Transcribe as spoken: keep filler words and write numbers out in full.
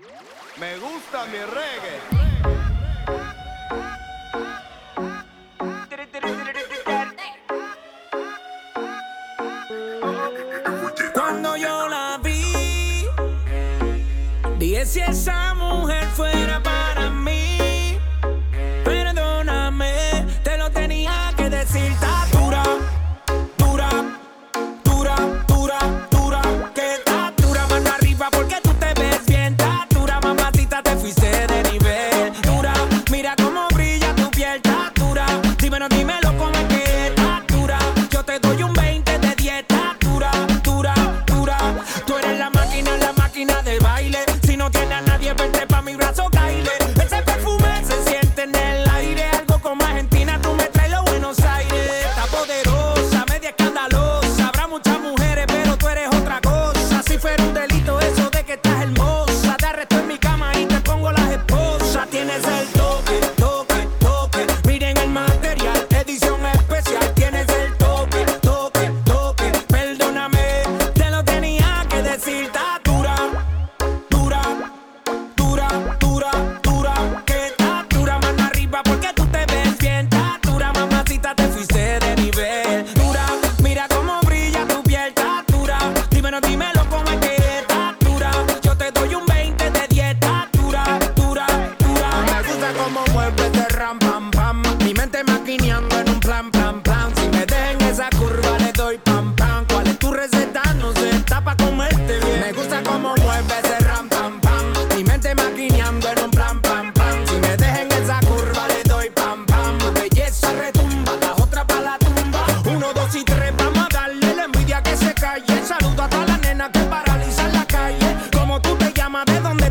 Me gusta mi reggae. Cuando yo la vi, dije si esa mujer fuera para mí. Perdóname, te lo tenía que decir. Está dura, dura, dura, dura, dura. Que está dura, mano arriba porque tú te ves bien. Está dura, mamacita, te fuiste de nivel. Dura, mira cómo brilla tu piel. Está dura, dímelo, dímelo cómo es que está dura. Yo te doy un veinte de dieta. Dura, dura, dura. Tú eres la máquina, la máquina de baile. Si no tienes a nadie, vente pa' mi brazo, caile. Ese perfume se siente en el aire. Algo como Argentina, tú me traes los Buenos Aires. Está poderosa, media escandalosa. Habrá muchas mujeres, pero tú eres otra cosa. Si fuera un delito eso de que estás hermosa, te arresto en mi cama y te pongo las esposas. Tienes el toque, toque, toque. Miren el material, edición especial. Tienes el toque, toque, toque. Perdóname, te lo tenía que decir. Está dura, dura, dura, dura, dura. Que está dura, mano arriba porque tú te ves bien. Está dura, mamacita, te fuiste de nivel. Dura, mira cómo brilla tu piel. Está dura, dímelo, dímelo cómo es que está dura. Yo te doy un veinte de dieta. Dura, dura, dura. Me gusta cómo mueves de ram, pam, pam. Mi mente maquineando en un plan, plan, plan. Si me dejan esa curva le doy pam, pam. ¿Cuál es tu receta? No sé, está pa' comerte bien. Me gusta cómo mueves de ram, pam, pam. Mi mente maquineando en un plan, pam, pam. Si me dejan esa curva le doy pam, pam. Belleza retumba, la otra pa' la tumba. Uno, dos y tres, vamos a darle la envidia que se calle. Saludo a todas las nenas que paralizan la calle. ¿Cómo tú te llamas? ¿De dónde